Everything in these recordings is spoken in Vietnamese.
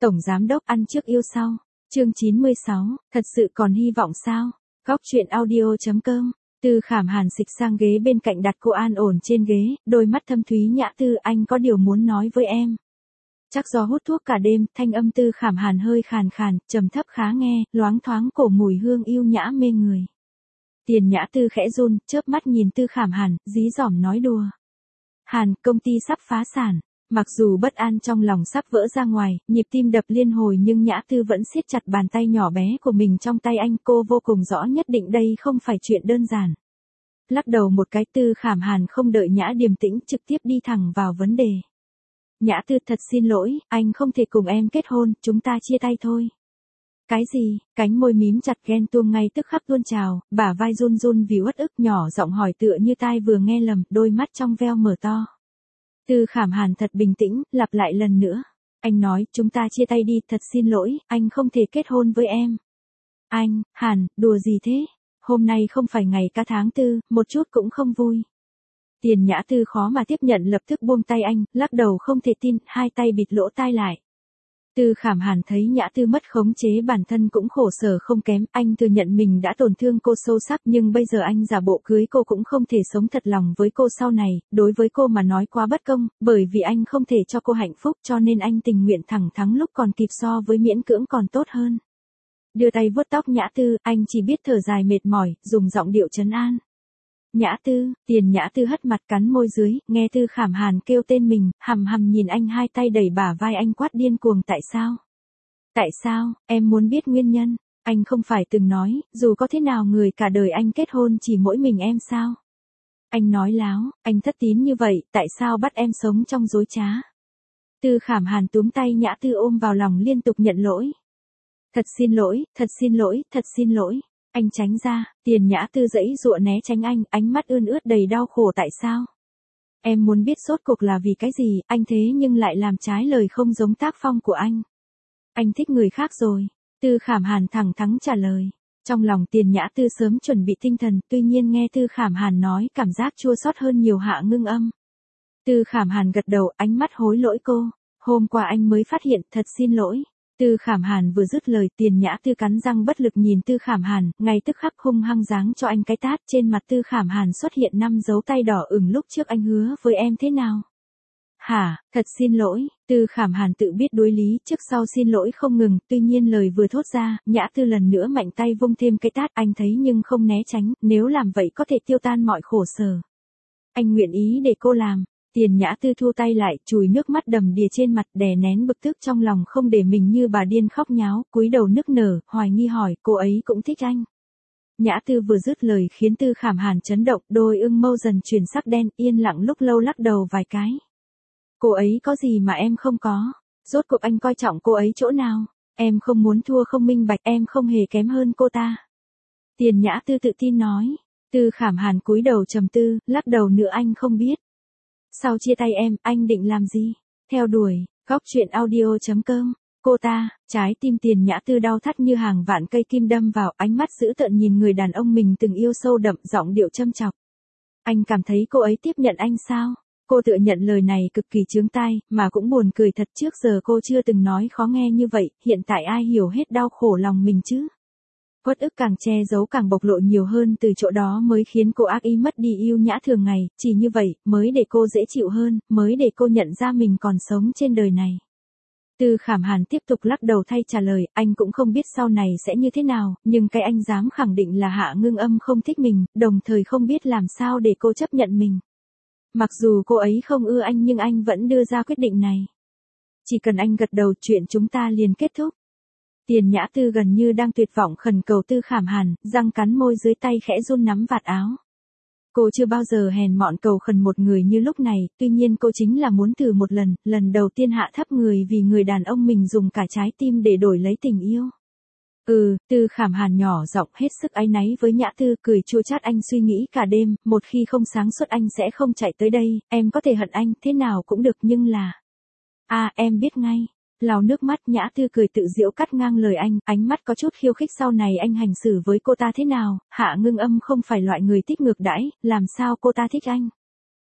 Tổng giám đốc ăn trước yêu sau. Chương 96, thật sự còn hy vọng sao? Góc truyện audio.com. Tư Khảm Hàn xịch sang ghế bên cạnh đặt cô an ổn trên ghế, đôi mắt thâm thúy Nhã Tư, anh có điều muốn nói với em. Chắc do hút thuốc cả đêm, thanh âm Tư Khảm Hàn hơi khàn khàn, trầm thấp khá nghe, loáng thoáng cổ mùi hương yêu nhã mê người. Tiền Nhã Tư khẽ run, chớp mắt nhìn Tư Khảm Hàn, dí dỏm nói đùa. Hàn, công ty sắp phá sản. Mặc dù bất an trong lòng sắp vỡ ra ngoài, nhịp tim đập liên hồi nhưng Nhã Tư vẫn siết chặt bàn tay nhỏ bé của mình trong tay anh, cô vô cùng rõ nhất định đây không phải chuyện đơn giản. Lắc đầu một cái, Tư Khảm Hàn không đợi Nhã điềm tĩnh, trực tiếp đi thẳng vào vấn đề. Nhã Tư, thật xin lỗi, anh không thể cùng em kết hôn, chúng ta chia tay thôi. Cái gì? Cánh môi mím chặt, ghen tuông ngay tức khắc tuôn trào, bả vai run run vì uất ức, nhỏ giọng hỏi tựa như tai vừa nghe lầm, đôi mắt trong veo mở to. Tư Khảm Hàn thật bình tĩnh, lặp lại lần nữa. Anh nói, chúng ta chia tay đi, thật xin lỗi, anh không thể kết hôn với em. Anh, Hàn, đùa gì thế? Hôm nay không phải ngày ca tháng 4, một chút cũng không vui. Tiền Nhã Tư khó mà tiếp nhận, lập tức buông tay anh, lắc đầu không thể tin, hai tay bịt lỗ tai lại. Tư Khảm Hàn thấy Nhã Tư mất khống chế bản thân cũng khổ sở không kém, anh thừa nhận mình đã tổn thương cô sâu sắc nhưng bây giờ anh giả bộ cưới cô cũng không thể sống thật lòng với cô sau này, đối với cô mà nói quá bất công, bởi vì anh không thể cho cô hạnh phúc cho nên anh tình nguyện thẳng thắn lúc còn kịp so với miễn cưỡng còn tốt hơn. Đưa tay vuốt tóc Nhã Tư, anh chỉ biết thở dài mệt mỏi, dùng giọng điệu trấn an. Nhã Tư, Tiền Nhã Tư hất mặt cắn môi dưới, nghe Tư Khảm Hàn kêu tên mình, hằm hằm nhìn anh, hai tay đẩy bả vai anh quát điên cuồng, tại sao? Tại sao, em muốn biết nguyên nhân, anh không phải từng nói, dù có thế nào người cả đời anh kết hôn chỉ mỗi mình em sao? Anh nói láo, anh thất tín như vậy, tại sao bắt em sống trong dối trá? Tư Khảm Hàn túm tay Nhã Tư ôm vào lòng liên tục nhận lỗi. Thật xin lỗi, thật xin lỗi, thật xin lỗi. Anh tránh ra, Tiền Nhã Tư giãy giụa né tránh anh, ánh mắt ươn ướt đầy đau khổ, tại sao? Em muốn biết sốt cuộc là vì cái gì, anh thế nhưng lại làm trái lời không giống tác phong của anh. Anh thích người khác rồi. Tư Khảm Hàn thẳng thắn trả lời. Trong lòng Tiền Nhã Tư sớm chuẩn bị tinh thần, tuy nhiên nghe Tư Khảm Hàn nói cảm giác chua xót hơn nhiều, hạ ngưng âm. Tư Khảm Hàn gật đầu, ánh mắt hối lỗi cô. Hôm qua anh mới phát hiện, thật xin lỗi. Tư Khảm Hàn vừa dứt lời, Tiền Nhã Tư cắn răng bất lực nhìn Tư Khảm Hàn, ngay tức khắc hung hăng giáng cho anh cái tát, trên mặt Tư Khảm Hàn xuất hiện 5 dấu tay đỏ ửng, lúc trước anh hứa với em thế nào? Hả, thật xin lỗi, Tư Khảm Hàn tự biết đối lý, trước sau xin lỗi không ngừng, tuy nhiên lời vừa thốt ra, Nhã Tư lần nữa mạnh tay vung thêm cái tát, anh thấy nhưng không né tránh, nếu làm vậy có thể tiêu tan mọi khổ sở. Anh nguyện ý để cô làm. Tiền Nhã Tư thu tay lại, chùi nước mắt đầm đìa trên mặt, đè nén bực tức trong lòng không để mình như bà điên khóc nháo, cúi đầu nức nở, hoài nghi hỏi, cô ấy cũng thích anh. Nhã Tư vừa dứt lời khiến Tư Khảm Hàn chấn động, đôi ưng mâu dần chuyển sắc đen, yên lặng lúc lâu lắc đầu vài cái. Cô ấy có gì mà em không có? Rốt cuộc anh coi trọng cô ấy chỗ nào? Em không muốn thua không minh bạch, em không hề kém hơn cô ta. Tiền Nhã Tư tự tin nói. Tư Khảm Hàn cúi đầu trầm tư, lắc đầu nữa, anh không biết. Sau chia tay em, anh định làm gì? Theo đuổi, góc truyện audio.com. Cô ta, trái tim Tiền Nhã Tư đau thắt như hàng vạn cây kim đâm vào, ánh mắt dữ tợn nhìn người đàn ông mình từng yêu sâu đậm, giọng điệu châm chọc. Anh cảm thấy cô ấy tiếp nhận anh sao? Cô tự nhận lời này cực kỳ chướng tai, mà cũng buồn cười thật, trước giờ cô chưa từng nói khó nghe như vậy, hiện tại ai hiểu hết đau khổ lòng mình chứ? Uất ức càng che giấu càng bộc lộ nhiều hơn, từ chỗ đó mới khiến cô ác ý mất đi yêu nhã thường ngày, chỉ như vậy, mới để cô dễ chịu hơn, mới để cô nhận ra mình còn sống trên đời này. Tư Khảm Hàn tiếp tục lắc đầu thay trả lời, anh cũng không biết sau này sẽ như thế nào, nhưng cái anh dám khẳng định là Hạ Ngưng Âm không thích mình, đồng thời không biết làm sao để cô chấp nhận mình. Mặc dù cô ấy không ưa anh nhưng anh vẫn đưa ra quyết định này. Chỉ cần anh gật đầu, chuyện chúng ta liền kết thúc. Tiền Nhã Tư gần như đang tuyệt vọng khẩn cầu Tư Khảm Hàn, răng cắn môi dưới tay khẽ run nắm vạt áo. Cô chưa bao giờ hèn mọn cầu khẩn một người như lúc này, tuy nhiên cô chính là muốn thử một lần, lần đầu tiên hạ thấp người vì người đàn ông mình dùng cả trái tim để đổi lấy tình yêu. Tư Khảm Hàn nhỏ giọng hết sức áy náy với Nhã Tư, cười chua chát, anh suy nghĩ cả đêm, một khi không sáng suốt anh sẽ không chạy tới đây, em có thể hận anh, thế nào cũng được nhưng là... em biết ngay. Lau nước mắt, Nhã Tư cười tự giễu cắt ngang lời anh, ánh mắt có chút khiêu khích, sau này anh hành xử với cô ta thế nào? Hạ Ngưng Âm không phải loại người thích ngược đãi, làm sao cô ta thích anh?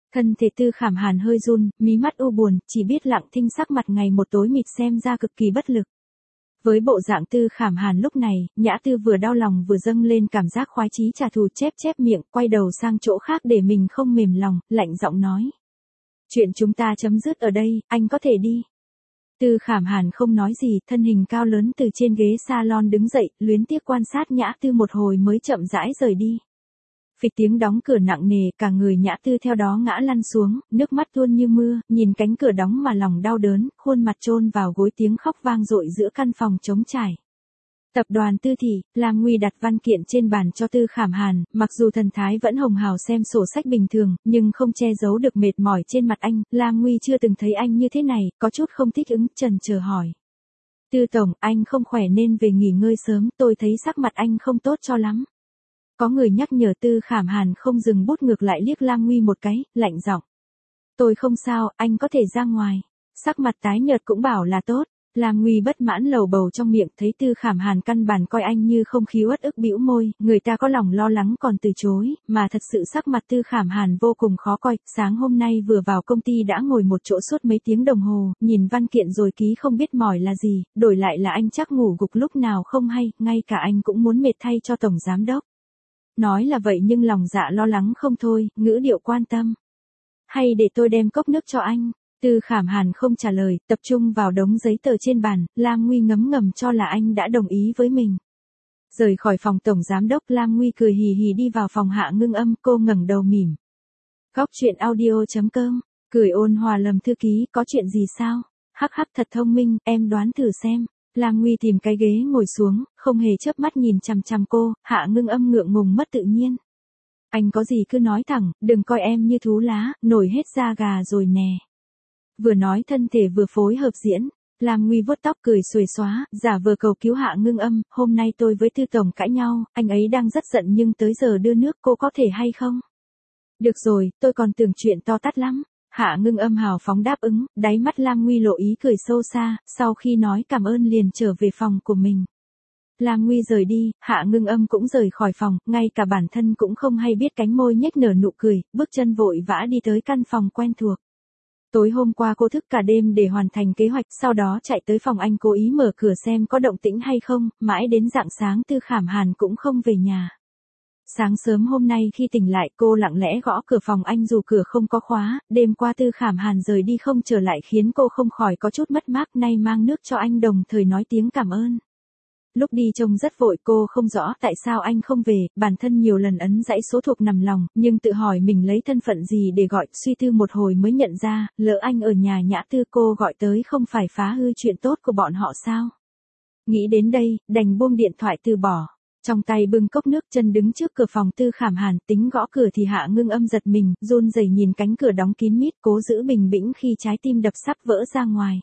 Thân thể Tư Khảm Hàn hơi run, mí mắt u buồn, chỉ biết lặng thinh sắc mặt ngày một tối mịt xem ra cực kỳ bất lực. Với bộ dạng Tư Khảm Hàn lúc này, Nhã Tư vừa đau lòng vừa dâng lên cảm giác khoái chí trả thù, chép chép miệng, quay đầu sang chỗ khác để mình không mềm lòng, lạnh giọng nói. Chuyện chúng ta chấm dứt ở đây, anh có thể đi. Tư Khảm Hàn không nói gì, thân hình cao lớn từ trên ghế salon đứng dậy, luyến tiếc quan sát Nhã Tư một hồi mới chậm rãi rời đi. Phịch tiếng đóng cửa nặng nề, cả người Nhã Tư theo đó ngã lăn xuống, nước mắt tuôn như mưa, nhìn cánh cửa đóng mà lòng đau đớn, khuôn mặt chôn vào gối, tiếng khóc vang dội giữa căn phòng trống trải. Tập đoàn Tư Thị, Lam Nguy đặt văn kiện trên bàn cho Tư Khảm Hàn, mặc dù thần thái vẫn hồng hào xem sổ sách bình thường, nhưng không che giấu được mệt mỏi trên mặt anh. Lam Nguy chưa từng thấy anh như thế này, có chút không thích ứng, chần chờ hỏi. Tư tổng, anh không khỏe nên về nghỉ ngơi sớm, tôi thấy sắc mặt anh không tốt cho lắm. Có người nhắc nhở. Tư Khảm Hàn không dừng bút, ngược lại liếc Lam Nguy một cái, lạnh giọng. Tôi không sao, anh có thể ra ngoài. Sắc mặt tái nhợt cũng bảo là tốt. Lam Nguy bất mãn lầu bầu trong miệng, thấy Tư Khảm Hàn căn bản coi anh như không khí, uất ức bĩu môi, người ta có lòng lo lắng còn từ chối, mà thật sự sắc mặt Tư Khảm Hàn vô cùng khó coi, sáng hôm nay vừa vào công ty đã ngồi một chỗ suốt mấy tiếng đồng hồ, nhìn văn kiện rồi ký không biết mỏi là gì, đổi lại là anh chắc ngủ gục lúc nào không hay, ngay cả anh cũng muốn mệt thay cho tổng giám đốc. Nói là vậy nhưng lòng dạ lo lắng không thôi, ngữ điệu quan tâm. Hay để tôi đem cốc nước cho anh? Tư Khảm Hàn không trả lời, tập trung vào đống giấy tờ trên bàn. Lam Nguy ngấm ngầm cho là anh đã đồng ý với mình. Rời khỏi phòng tổng giám đốc, Lam Nguy cười hì hì đi vào phòng Hạ Ngưng Âm, cô ngẩng đầu mỉm. Góc truyện audio.com, cười ôn hòa lầm thư ký, có chuyện gì sao? Hắc hắc thật thông minh, em đoán thử xem. Lam Nguy tìm cái ghế ngồi xuống, không hề chớp mắt nhìn chằm chằm cô. Hạ Ngưng Âm ngượng ngùng mất tự nhiên. Anh có gì cứ nói thẳng, đừng coi em như thú lá, nổi hết da gà rồi nè. Vừa nói thân thể vừa phối hợp diễn. Lam Nguy vuốt tóc cười xuề xóa, giả vờ cầu cứu Hạ Ngưng Âm. Hôm nay tôi với Tư tổng cãi nhau, anh ấy đang rất giận nhưng tới giờ đưa nước, cô có thể hay không? Được rồi, tôi còn tưởng chuyện to tát lắm. Hạ Ngưng Âm hào phóng đáp ứng, đáy mắt Lam Nguy lộ ý cười sâu xa, sau khi nói cảm ơn liền trở về phòng của mình. Lam Nguy rời đi, Hạ Ngưng Âm cũng rời khỏi phòng, ngay cả bản thân cũng không hay biết, cánh môi nhếch nở nụ cười, bước chân vội vã đi tới căn phòng quen thuộc. Tối hôm qua cô thức cả đêm để hoàn thành kế hoạch, sau đó chạy tới phòng anh cố ý mở cửa xem có động tĩnh hay không, mãi đến rạng sáng Tư Khảm Hàn cũng không về nhà. Sáng sớm hôm nay khi tỉnh lại, cô lặng lẽ gõ cửa phòng anh dù cửa không có khóa. Đêm qua Tư Khảm Hàn rời đi không trở lại khiến cô không khỏi có chút mất mát, nay mang nước cho anh đồng thời nói tiếng cảm ơn. Lúc đi trông rất vội, cô không rõ tại sao anh không về, bản thân nhiều lần ấn dãy số thuộc nằm lòng, nhưng tự hỏi mình lấy thân phận gì để gọi, suy tư một hồi mới nhận ra, lỡ anh ở nhà Nhã Tư cô gọi tới không phải phá hư chuyện tốt của bọn họ sao? Nghĩ đến đây, đành buông điện thoại từ bỏ. Trong tay bưng cốc nước, chân đứng trước cửa phòng Tư Khảm Hàn, tính gõ cửa thì Hạ Ngưng Âm giật mình, run rẩy nhìn cánh cửa đóng kín mít, cố giữ bình tĩnh khi trái tim đập sắp vỡ ra ngoài.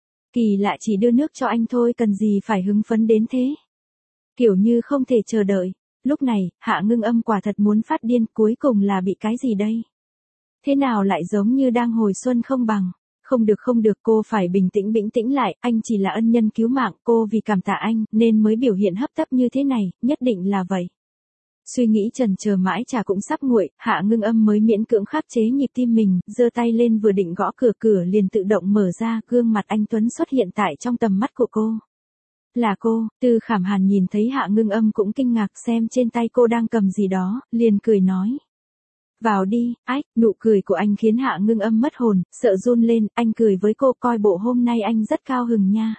Kỳ lạ, chỉ đưa nước cho anh thôi, cần gì phải hứng phấn đến thế? Kiểu như không thể chờ đợi. Lúc này, Hạ Ngưng Âm quả thật muốn phát điên, cuối cùng là bị cái gì đây? Thế nào lại giống như đang hồi xuân không bằng? Không được, cô phải bình tĩnh lại, anh chỉ là ân nhân cứu mạng, cô vì cảm tạ anh, nên mới biểu hiện hấp tấp như thế này, nhất định là vậy. Suy nghĩ chần chờ mãi trà cũng sắp nguội, Hạ Ngưng Âm mới miễn cưỡng khắc chế nhịp tim mình, giơ tay lên vừa định gõ cửa, cửa liền tự động mở ra, gương mặt anh tuấn xuất hiện tại trong tầm mắt của cô. Là cô. Tư Khảm Hàn nhìn thấy Hạ Ngưng Âm cũng kinh ngạc, xem trên tay cô đang cầm gì đó, liền cười nói. Vào đi. Ách, nụ cười của anh khiến Hạ Ngưng Âm mất hồn, sợ run lên, anh cười với cô, coi bộ hôm nay anh rất cao hứng nha.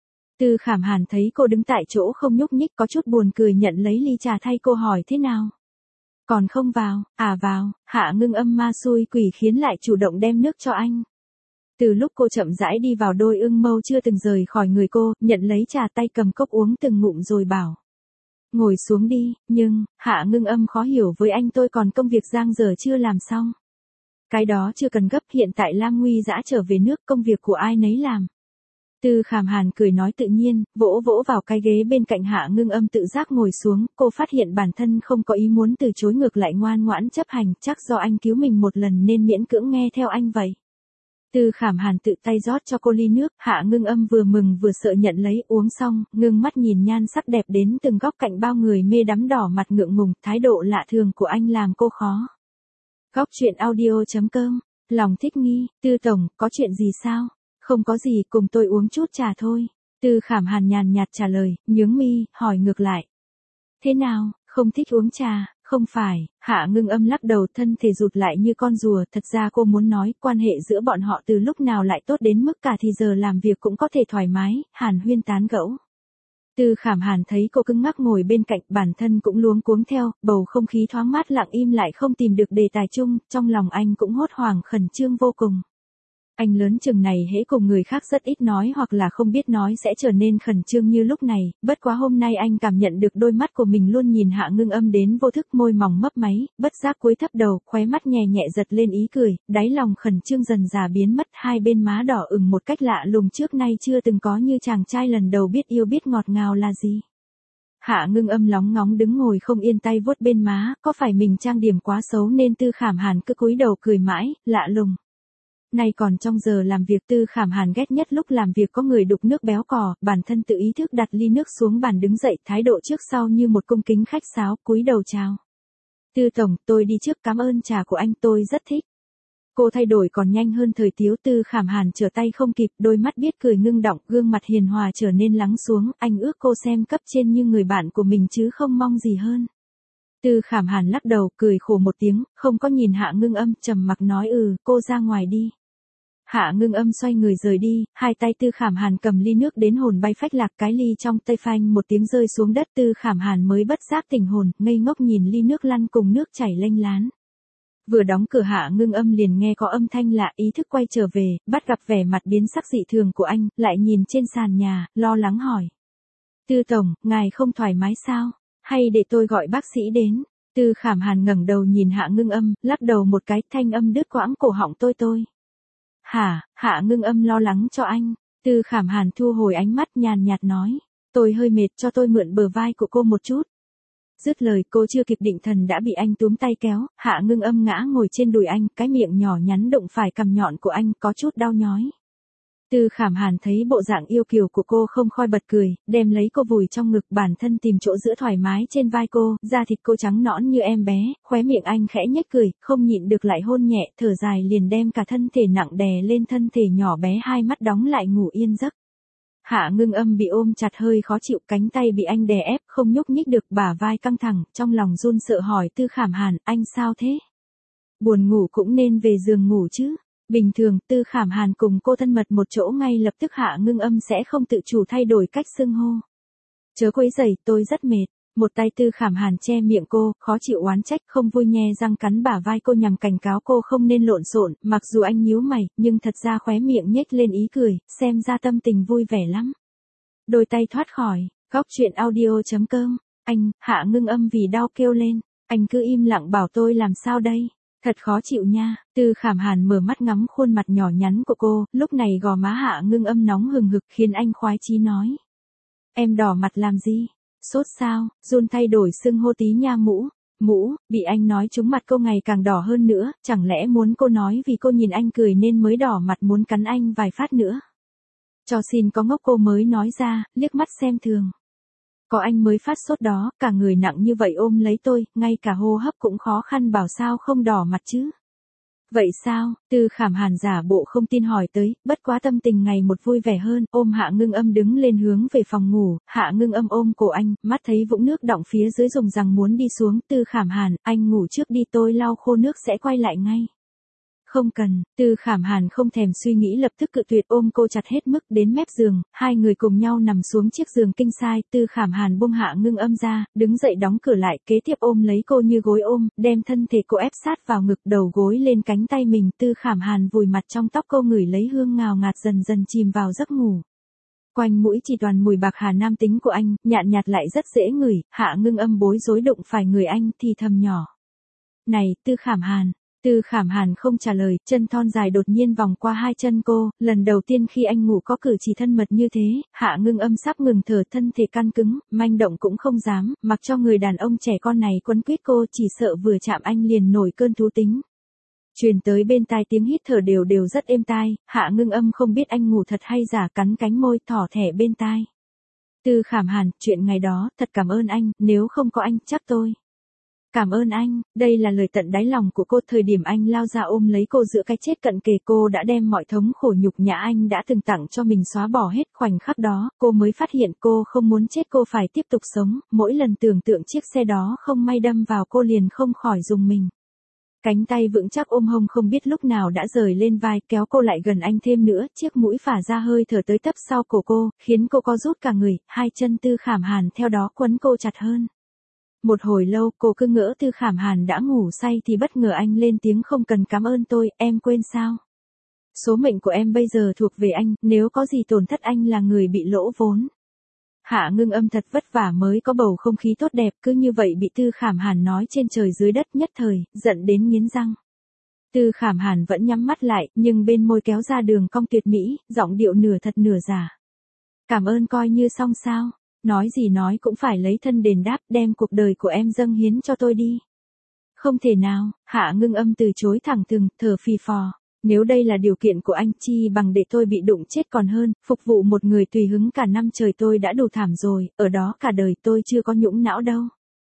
Tư Khảm Hàn thấy cô đứng tại chỗ không nhúc nhích, có chút buồn cười, nhận lấy ly trà thay cô, hỏi thế nào? Còn không vào? À vào. Hạ Ngưng Âm ma xui quỷ khiến lại chủ động đem nước cho anh. Từ lúc cô chậm rãi đi vào, đôi ưng mâu chưa từng rời khỏi người cô, nhận lấy trà, tay cầm cốc uống từng ngụm rồi bảo. Ngồi xuống đi, nhưng, Hạ Ngưng Âm khó hiểu với anh, tôi còn công việc dang dở chưa làm xong. Cái đó chưa cần gấp, hiện tại Lam Nguy dã trở về nước, công việc của ai nấy làm. Tư Khảm Hàn cười nói tự nhiên, vỗ vỗ vào cái ghế bên cạnh Hạ Ngưng Âm, tự giác ngồi xuống, cô phát hiện bản thân không có ý muốn từ chối, ngược lại ngoan ngoãn chấp hành, chắc do anh cứu mình một lần nên miễn cưỡng nghe theo anh vậy. Tư Khảm Hàn tự tay rót cho cô ly nước, Hạ Ngưng Âm vừa mừng vừa sợ nhận lấy, uống xong, ngưng mắt nhìn nhan sắc đẹp đến từng góc cạnh bao người mê đắm, đỏ mặt ngượng ngùng, thái độ lạ thường của anh làm cô khó Góc truyện audio.com, lòng thích nghi, Tư tổng, có chuyện gì sao? Không có gì, cùng tôi uống chút trà thôi. Tư Khảm Hàn nhàn nhạt trả lời, nhướng mi, hỏi ngược lại. Thế nào, không thích uống trà? Không phải, Hạ Ngưng Âm lắc đầu, thân thể rụt lại như con rùa, thật ra cô muốn nói, quan hệ giữa bọn họ từ lúc nào lại tốt đến mức cả thì giờ làm việc cũng có thể thoải mái, hàn huyên tán gẫu. Tư Khảm Hàn thấy cô cứng ngắc ngồi bên cạnh, bản thân cũng luống cuống theo, bầu không khí thoáng mát lặng im lại không tìm được đề tài chung, trong lòng anh cũng hốt hoảng khẩn trương vô cùng. Anh lớn chừng này hễ cùng người khác rất ít nói hoặc là không biết nói sẽ trở nên khẩn trương như lúc này, bất quá hôm nay anh cảm nhận được đôi mắt của mình luôn nhìn Hạ Ngưng Âm đến vô thức, môi mỏng mấp máy, bất giác cúi thấp đầu, khóe mắt nhẹ nhẹ giật lên ý cười, đáy lòng khẩn trương dần dà biến mất, hai bên má đỏ ửng một cách lạ lùng trước nay chưa từng có, như chàng trai lần đầu biết yêu biết ngọt ngào là gì. Hạ Ngưng Âm lóng ngóng đứng ngồi không yên, tay vuốt bên má, có phải mình trang điểm quá xấu nên Tư Khảm Hàn cứ cúi đầu cười mãi, lạ lùng. Nay còn trong giờ làm việc, Tư Khảm Hàn ghét nhất lúc làm việc có người đục nước béo cò, bản thân tự ý thức đặt ly nước xuống bàn đứng dậy, thái độ trước sau như một cung kính khách sáo, cúi đầu chào. Tư tổng, tôi đi trước, cảm ơn trà của anh, tôi rất thích. Cô thay đổi còn nhanh hơn thời tiếu. Tư Khảm Hàn trở tay không kịp, đôi mắt biết cười ngưng đọng, gương mặt hiền hòa trở nên lắng xuống, anh ước cô xem cấp trên như người bạn của mình chứ không mong gì hơn. Tư Khảm Hàn lắc đầu, cười khổ một tiếng, không có nhìn Hạ Ngưng Âm, trầm mặc nói cô ra ngoài đi. Hạ Ngưng Âm xoay người rời đi, hai tay Tư Khảm Hàn cầm ly nước đến hồn bay phách lạc, cái ly trong tay phanh một tiếng rơi xuống đất. Tư Khảm Hàn mới bất giác tỉnh hồn, ngây ngốc nhìn ly nước lăn cùng nước chảy lênh lán. Vừa đóng cửa Hạ Ngưng Âm liền nghe có âm thanh lạ, ý thức quay trở về, bắt gặp vẻ mặt biến sắc dị thường của anh, lại nhìn trên sàn nhà, lo lắng hỏi. Tư tổng, ngài không thoải mái sao? Hay để tôi gọi bác sĩ đến? Tư Khảm Hàn ngẩng đầu nhìn Hạ Ngưng Âm, lắc đầu một cái, thanh âm đứt quãng, cổ họng tôi. Hả? Hạ Ngưng Âm lo lắng cho anh. Tư Khảm Hàn thu hồi ánh mắt, nhàn nhạt nói. Tôi hơi mệt, cho tôi mượn bờ vai của cô một chút. Dứt lời cô chưa kịp định thần đã bị anh túm tay kéo, Hạ Ngưng Âm ngã ngồi trên đùi anh, cái miệng nhỏ nhắn đụng phải cằm nhọn của anh, có chút đau nhói. Tư Khảm Hàn thấy bộ dạng yêu kiều của cô không khỏi bật cười, đem lấy cô vùi trong ngực, bản thân tìm chỗ giữa thoải mái trên vai cô, da thịt cô trắng nõn như em bé, khóe miệng anh khẽ nhếch cười, không nhịn được lại hôn nhẹ, thở dài liền đem cả thân thể nặng đè lên thân thể nhỏ bé, hai mắt đóng lại ngủ yên giấc. Hạ Ngưng Âm bị ôm chặt hơi khó chịu, cánh tay bị anh đè ép không nhúc nhích được, bả vai căng thẳng, trong lòng run sợ hỏi Tư Khảm Hàn, anh sao thế? Buồn ngủ cũng nên về giường ngủ chứ. Bình thường, Tư Khảm Hàn cùng cô thân mật một chỗ ngay lập tức Hạ Ngưng Âm sẽ không tự chủ thay đổi cách xưng hô. Chớ quấy rầy, tôi rất mệt. Một tay Tư Khảm Hàn che miệng cô, khó chịu oán trách, không vui nhe răng cắn bả vai cô nhằm cảnh cáo cô không nên lộn xộn. Mặc dù anh nhíu mày, nhưng thật ra khóe miệng nhếch lên ý cười, xem ra tâm tình vui vẻ lắm. Đôi tay thoát khỏi, góc truyện audio.com, anh, Hạ Ngưng Âm vì đau kêu lên, anh cứ im lặng bảo tôi làm sao đây? Thật khó chịu nha. Tư Khảm Hàn mở mắt ngắm khuôn mặt nhỏ nhắn của cô, lúc này gò má Hạ Ngưng Âm nóng hừng hực khiến anh khoái chí nói. Em đỏ mặt làm gì? Sốt sao? Run thay đổi xưng hô tí nha mũ, bị anh nói trúng mặt cô ngày càng đỏ hơn nữa, chẳng lẽ muốn cô nói vì cô nhìn anh cười nên mới đỏ mặt muốn cắn anh vài phát nữa? Cho xin có ngốc, cô mới nói ra, liếc mắt xem thường. Có anh mới phát sốt đó, cả người nặng như vậy ôm lấy tôi, ngay cả hô hấp cũng khó khăn, bảo sao không đỏ mặt chứ. Vậy sao? Tư Khảm Hàn giả bộ không tin hỏi tới, bất quá tâm tình ngày một vui vẻ hơn, ôm Hạ Ngưng Âm đứng lên hướng về phòng ngủ, Hạ Ngưng Âm ôm cổ anh, mắt thấy vũng nước đọng phía dưới dùng rằng muốn đi xuống. Tư Khảm Hàn, anh ngủ trước đi, tôi lau khô nước sẽ quay lại ngay. Không cần. Tư Khảm Hàn không thèm suy nghĩ lập tức cự tuyệt, ôm cô chặt hết mức đến mép giường, hai người cùng nhau nằm xuống chiếc giường king size. Tư Khảm Hàn buông Hạ Ngưng Âm ra, đứng dậy đóng cửa lại, kế tiếp ôm lấy cô như gối ôm, đem thân thể cô ép sát vào ngực, đầu gối lên cánh tay mình. Tư Khảm Hàn vùi mặt trong tóc cô, ngửi lấy hương ngào ngạt, dần dần chìm vào giấc ngủ. Quanh mũi chỉ toàn mùi bạc hà nam tính của anh, nhạt nhạt lại rất dễ ngửi. Hạ Ngưng Âm bối rối đụng phải người anh thì thầm nhỏ. Này, Tư Khảm Hàn. Tư Khảm Hàn không trả lời, chân thon dài đột nhiên vòng qua hai chân cô, lần đầu tiên khi anh ngủ có cử chỉ thân mật như thế. Hạ Ngưng Âm sắp ngừng thở, thân thể căng cứng, manh động cũng không dám, mặc cho người đàn ông trẻ con này quấn quýt cô, chỉ sợ vừa chạm anh liền nổi cơn thú tính. Truyền tới bên tai tiếng hít thở đều rất êm tai, Hạ Ngưng Âm không biết anh ngủ thật hay giả, cắn cánh môi, thỏ thẻ bên tai. Tư Khảm Hàn, chuyện ngày đó, thật cảm ơn anh, nếu không có anh, chắc tôi. Cảm ơn anh, đây là lời tận đáy lòng của cô. Thời điểm anh lao ra ôm lấy cô giữa cái chết cận kề, cô đã đem mọi thống khổ nhục nhã anh đã từng tặng cho mình xóa bỏ hết. Khoảnh khắc đó, cô mới phát hiện cô không muốn chết, cô phải tiếp tục sống. Mỗi lần tưởng tượng chiếc xe đó không may đâm vào cô liền không khỏi rùng mình. Cánh tay vững chắc ôm hông không biết lúc nào đã rời lên vai, kéo cô lại gần anh thêm nữa, chiếc mũi phả ra hơi thở tới tấp sau cổ cô, khiến cô co rút cả người, hai chân Tư Khảm Hàn theo đó quấn cô chặt hơn. Một hồi lâu cô cứ ngỡ Tư Khảm Hàn đã ngủ say thì bất ngờ anh lên tiếng, không cần cảm ơn tôi, em quên sao? Số mệnh của em bây giờ thuộc về anh, nếu có gì tổn thất anh là người bị lỗ vốn. Hạ Ngưng Âm thật vất vả mới có bầu không khí tốt đẹp, cứ như vậy bị Tư Khảm Hàn nói trên trời dưới đất, nhất thời, giận đến nghiến răng. Tư Khảm Hàn vẫn nhắm mắt lại, nhưng bên môi kéo ra đường cong tuyệt mỹ, giọng điệu nửa thật nửa giả. Cảm ơn coi như xong sao, nói gì nói cũng phải lấy thân đền đáp, đem cuộc đời của em dâng hiến cho tôi đi. Không thể nào, Hạ Ngưng Âm từ chối thẳng thừng, thở phì phò. Nếu đây là điều kiện của anh, chi bằng để tôi bị đụng chết còn hơn, phục vụ một người tùy hứng cả năm trời tôi đã đủ thảm rồi, ở đó cả đời tôi chưa có nhũng não đâu.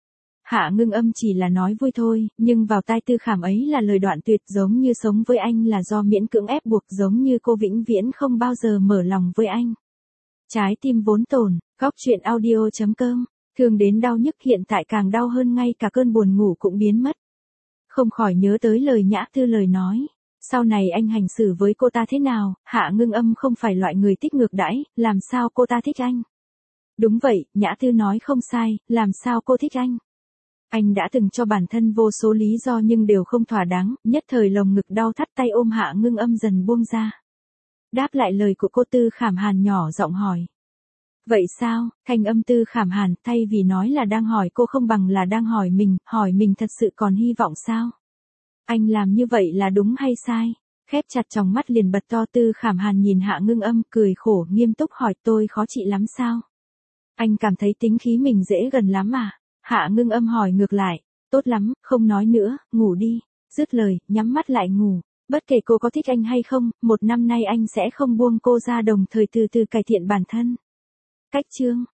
Hạ Ngưng Âm chỉ là nói vui thôi, nhưng vào tai Tư Khảm ấy là lời đoạn tuyệt, giống như sống với anh là do miễn cưỡng ép buộc, giống như cô vĩnh viễn không bao giờ mở lòng với anh. Trái tim vốn tổn, góc truyện audio.com, thương đến đau nhức, hiện tại càng đau hơn, ngay cả cơn buồn ngủ cũng biến mất. Không khỏi nhớ tới lời Nhã Tư lời nói. Sau này anh hành xử với cô ta thế nào? Hạ Ngưng Âm không phải loại người thích ngược đãi, làm sao cô ta thích anh? Đúng vậy, Nhã Tư nói không sai, làm sao cô thích anh? Anh đã từng cho bản thân vô số lý do nhưng đều không thỏa đáng, nhất thời lồng ngực đau thắt, tay ôm Hạ Ngưng Âm dần buông ra. Đáp lại lời của cô, Tư Khảm Hàn nhỏ giọng hỏi. Vậy sao? Thanh âm Tư Khảm Hàn thay vì nói là đang hỏi cô không bằng là đang hỏi mình thật sự còn hy vọng sao? Anh làm như vậy là đúng hay sai? Khép chặt tròng mắt liền bật to. Tư Khảm Hàn nhìn Hạ Ngưng Âm, cười khổ nghiêm túc hỏi, tôi khó chịu lắm sao? Anh cảm thấy tính khí mình dễ gần lắm à? Hạ Ngưng Âm hỏi ngược lại, tốt lắm, không nói nữa, ngủ đi. Dứt lời, nhắm mắt lại ngủ. Bất kể cô có thích anh hay không, một năm nay anh sẽ không buông cô ra, đồng thời từ từ cải thiện bản thân. Cách chương